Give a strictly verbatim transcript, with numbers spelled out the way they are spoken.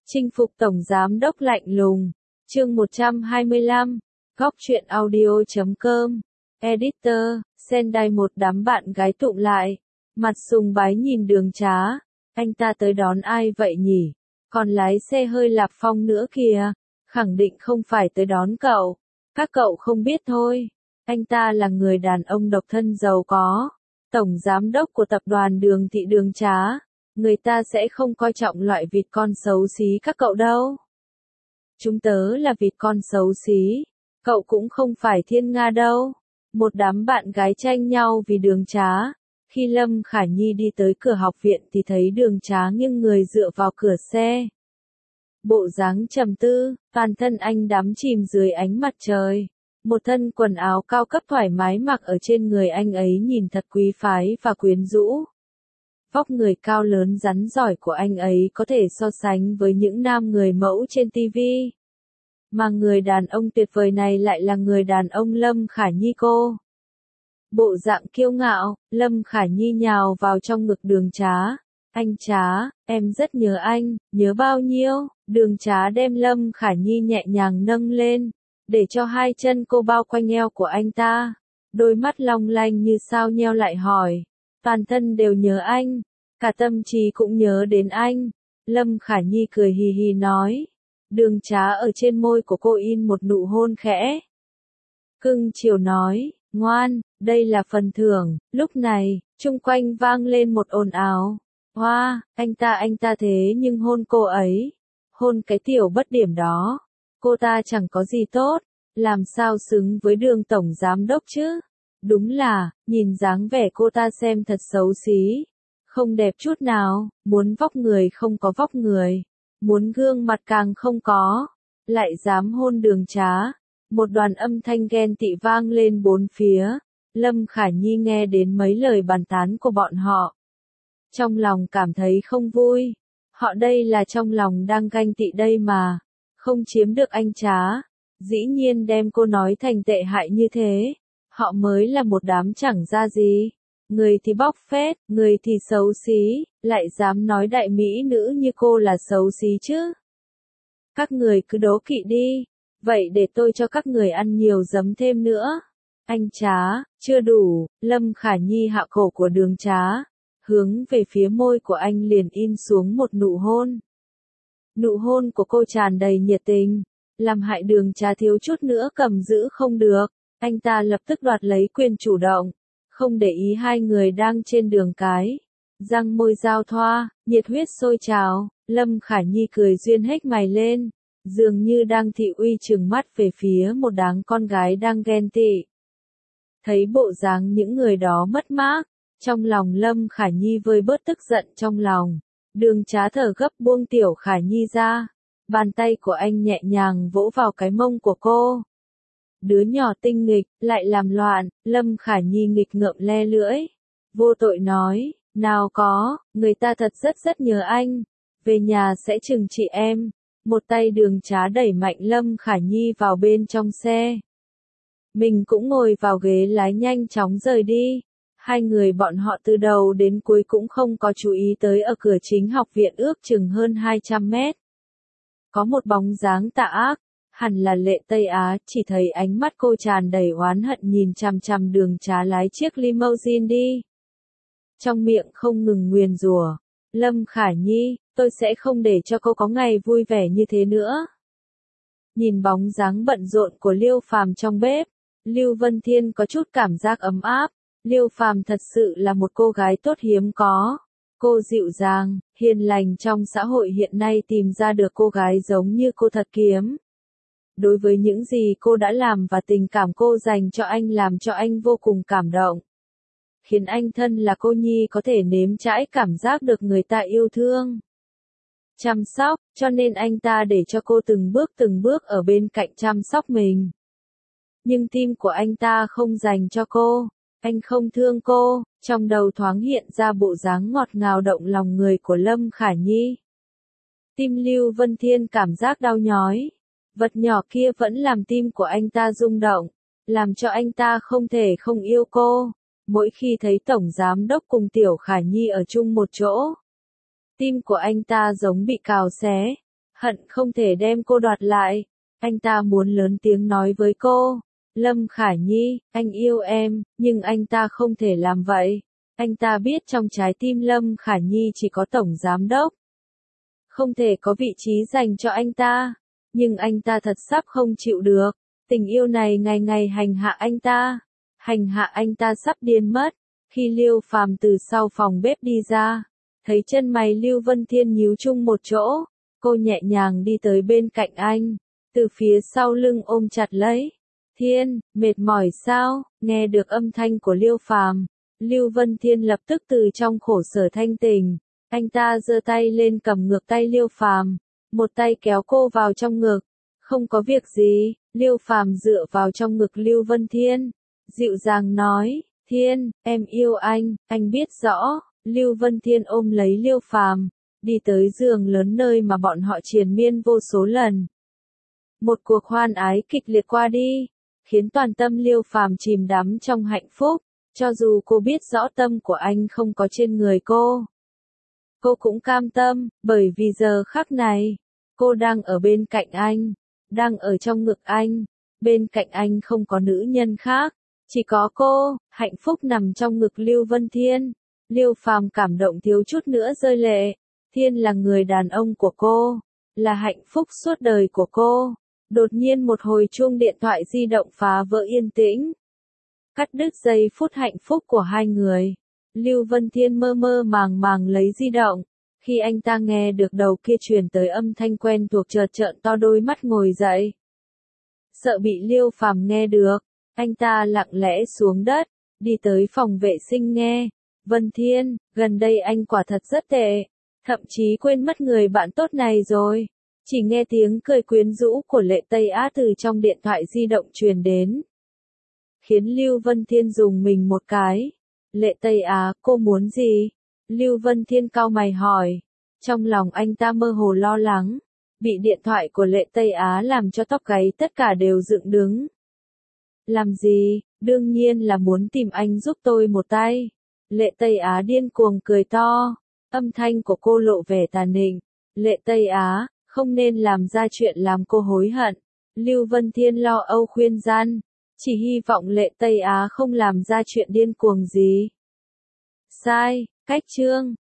Chinh phục tổng giám đốc lạnh lùng. Chương một trăm hai mươi lăm. Góc truyện audio chấm com. Editor, Sendai. Một đám bạn gái tụng lại, mặt sùng bái nhìn Đường Trá. Anh ta tới đón ai vậy nhỉ? Còn lái xe hơi Lạp Phong nữa kìa. Khẳng định không phải tới đón cậu. Các cậu không biết thôi. Anh ta là người đàn ông độc thân giàu có, tổng giám đốc của tập đoàn Đường Thị Đường Trá. Người ta sẽ không coi trọng loại vịt con xấu xí các cậu đâu. Chúng tớ là vịt con xấu xí, cậu cũng không phải Thiên Nga đâu. Một đám bạn gái tranh nhau vì Đường Trá. Khi Lâm Khả Nhi đi tới cửa học viện thì thấy Đường Trá nghiêng người dựa vào cửa xe. Bộ dáng trầm tư, toàn thân anh đắm chìm dưới ánh mặt trời. Một thân quần áo cao cấp thoải mái mặc ở trên người anh ấy nhìn thật quý phái và quyến rũ. Vóc người cao lớn rắn giỏi của anh ấy có thể so sánh với những nam người mẫu trên ti vi. Mà người đàn ông tuyệt vời này lại là người đàn ông Lâm Khả Nhi cô. Bộ dạng kiêu ngạo, Lâm Khả Nhi nhào vào trong ngực Đường Trá. Anh Trá, em rất nhớ anh, nhớ bao nhiêu? Đường Trá đem Lâm Khả Nhi nhẹ nhàng nâng lên, để cho hai chân cô bao quanh eo của anh ta. Đôi mắt long lanh như sao nheo lại hỏi. Toàn thân đều nhớ anh, cả tâm trí cũng nhớ đến anh. Lâm Khả Nhi cười hì hì nói. Đường Trá ở trên môi của cô in một nụ hôn khẽ. Cưng chiều nói, ngoan, đây là phần thưởng. Lúc này, chung quanh vang lên một ồn ào. Hoa, wow, anh ta anh ta thế nhưng hôn cô ấy. Hôn cái tiểu bất điểm đó. Cô ta chẳng có gì tốt, làm sao xứng với Đường tổng giám đốc chứ? Đúng là, nhìn dáng vẻ cô ta xem thật xấu xí. Không đẹp chút nào, muốn vóc người không có vóc người. Muốn gương mặt càng không có. Lại dám hôn Đường Trá. Một đoàn âm thanh ghen tị vang lên bốn phía. Lâm Khả Nhi nghe đến mấy lời bàn tán của bọn họ. Trong lòng cảm thấy không vui. Họ đây là trong lòng đang ganh tị đây mà. Không chiếm được anh Trá. Dĩ nhiên đem cô nói thành tệ hại như thế. Họ mới là một đám chẳng ra gì. Người thì bóc phét, người thì xấu xí, lại dám nói đại mỹ nữ như cô là xấu xí chứ. Các người cứ đố kỵ đi. Vậy để tôi cho các người ăn nhiều giấm thêm nữa. Anh Trá, chưa đủ. Lâm Khả Nhi hạ cổ của Đường Trá. Hướng về phía môi của anh liền in xuống một nụ hôn. Nụ hôn của cô tràn đầy nhiệt tình, làm hại Đường Trá thiếu chút nữa cầm giữ không được. Anh ta lập tức đoạt lấy quyền chủ động, không để ý hai người đang trên đường cái. Răng môi giao thoa, nhiệt huyết sôi trào, Lâm Khả Nhi cười duyên hết mày lên, dường như đang thị uy trừng mắt về phía một đám con gái đang ghen tị. Thấy bộ dáng những người đó mất mát, trong lòng Lâm Khả Nhi vơi bớt tức giận trong lòng. Đường Trá thở gấp buông Tiểu Khả Nhi ra. Bàn tay của anh nhẹ nhàng vỗ vào cái mông của cô. Đứa nhỏ tinh nghịch, lại làm loạn. Lâm Khả Nhi nghịch ngợm le lưỡi. Vô tội nói, nào có, người ta thật rất rất nhớ anh. Về nhà sẽ trừng trị em. Một tay Đường Trá đẩy mạnh Lâm Khả Nhi vào bên trong xe. Mình cũng ngồi vào ghế lái nhanh chóng rời đi. Hai người bọn họ từ đầu đến cuối cũng không có chú ý tới ở cửa chính học viện ước chừng hơn hai trăm mét. Có một bóng dáng tà ác, hẳn là Lệ Tây Á, chỉ thấy ánh mắt cô tràn đầy oán hận nhìn chằm chằm Đường Trá lái chiếc limousine đi. Trong miệng không ngừng nguyền rủa, Lâm Khả Nhi, tôi sẽ không để cho cô có ngày vui vẻ như thế nữa. Nhìn bóng dáng bận rộn của Liêu Phàm trong bếp, Lưu Vân Thiên có chút cảm giác ấm áp. Liêu Phàm thật sự là một cô gái tốt hiếm có. Cô dịu dàng, hiền lành trong xã hội hiện nay tìm ra được cô gái giống như cô thật kiếm. Đối với những gì cô đã làm và tình cảm cô dành cho anh làm cho anh vô cùng cảm động. Khiến anh thân là cô nhi có thể nếm trải cảm giác được người ta yêu thương. Chăm sóc, cho nên anh ta để cho cô từng bước từng bước ở bên cạnh chăm sóc mình. Nhưng tim của anh ta không dành cho cô. Anh không thương cô, trong đầu thoáng hiện ra bộ dáng ngọt ngào động lòng người của Lâm Khả Nhi. Tim Lưu Vân Thiên cảm giác đau nhói. Vật nhỏ kia vẫn làm tim của anh ta rung động, làm cho anh ta không thể không yêu cô. Mỗi khi thấy Tổng Giám Đốc cùng Tiểu Khả Nhi ở chung một chỗ, tim của anh ta giống bị cào xé. hận không thể đem cô đoạt lại. Anh ta muốn lớn tiếng nói với cô, Lâm Khả Nhi, anh yêu em, nhưng anh ta không thể làm vậy. Anh ta biết trong trái tim Lâm Khả Nhi chỉ có tổng giám đốc. Không thể có vị trí dành cho anh ta. Nhưng anh ta thật sắp không chịu được. Tình yêu này ngày ngày hành hạ anh ta. Hành hạ anh ta sắp điên mất. Khi Liêu Phàm từ sau phòng bếp đi ra, thấy chân mày Lưu Vân Thiên nhíu chung một chỗ, cô nhẹ nhàng đi tới bên cạnh anh, từ phía sau lưng ôm chặt lấy. Thiên, mệt mỏi sao? Nghe được âm thanh của Liêu Phàm, Lưu Vân Thiên lập tức từ trong khổ sở thanh tỉnh. Anh ta giơ tay lên cầm ngược tay Liêu Phàm, một tay kéo cô vào trong ngực. Không có việc gì, Liêu Phàm dựa vào trong ngực Lưu Vân Thiên, dịu dàng nói, Thiên, em yêu anh, anh biết rõ. Lưu Vân Thiên ôm lấy Liêu Phàm, đi tới giường lớn nơi mà bọn họ triền miên vô số lần. Một cuộc hoan ái kịch liệt qua đi, khiến toàn tâm Liêu Phàm chìm đắm trong hạnh phúc, cho dù cô biết rõ tâm của anh không có trên người cô. Cô cũng cam tâm, bởi vì giờ khắc này, cô đang ở bên cạnh anh, đang ở trong ngực anh, bên cạnh anh không có nữ nhân khác, chỉ có cô, hạnh phúc nằm trong ngực Lưu Vân Thiên. Liêu Phàm cảm động thiếu chút nữa rơi lệ. Thiên là người đàn ông của cô, là hạnh phúc suốt đời của cô. Đột nhiên một hồi chuông điện thoại di động phá vỡ yên tĩnh, cắt đứt giây phút hạnh phúc của hai người. Lưu Vân Thiên mơ mơ màng màng lấy di động, khi anh ta nghe được đầu kia truyền tới âm thanh quen thuộc chợt trợn to đôi mắt ngồi dậy. Sợ bị Liêu Phàm nghe được, anh ta lặng lẽ xuống đất, đi tới phòng vệ sinh nghe. Vân Thiên, gần đây anh quả thật rất tệ, thậm chí quên mất người bạn tốt này rồi. Chỉ nghe tiếng cười quyến rũ của Lệ Tây Á từ trong điện thoại di động truyền đến, khiến Lưu Vân Thiên dùng mình một cái. Lệ Tây Á, cô muốn gì? Lưu Vân Thiên cau mày hỏi. Trong lòng anh ta mơ hồ lo lắng, bị điện thoại của Lệ Tây Á làm cho tóc gáy tất cả đều dựng đứng. Làm gì? Đương nhiên là muốn tìm anh giúp tôi một tay. Lệ Tây Á điên cuồng cười to, âm thanh của cô lộ vẻ tà nịnh. Lệ Tây Á, không nên làm ra chuyện làm cô hối hận. Lưu Vân Thiên lo âu khuyên gian, chỉ hy vọng Lệ Tây Á không làm ra chuyện điên cuồng gì. Sai, cách chương.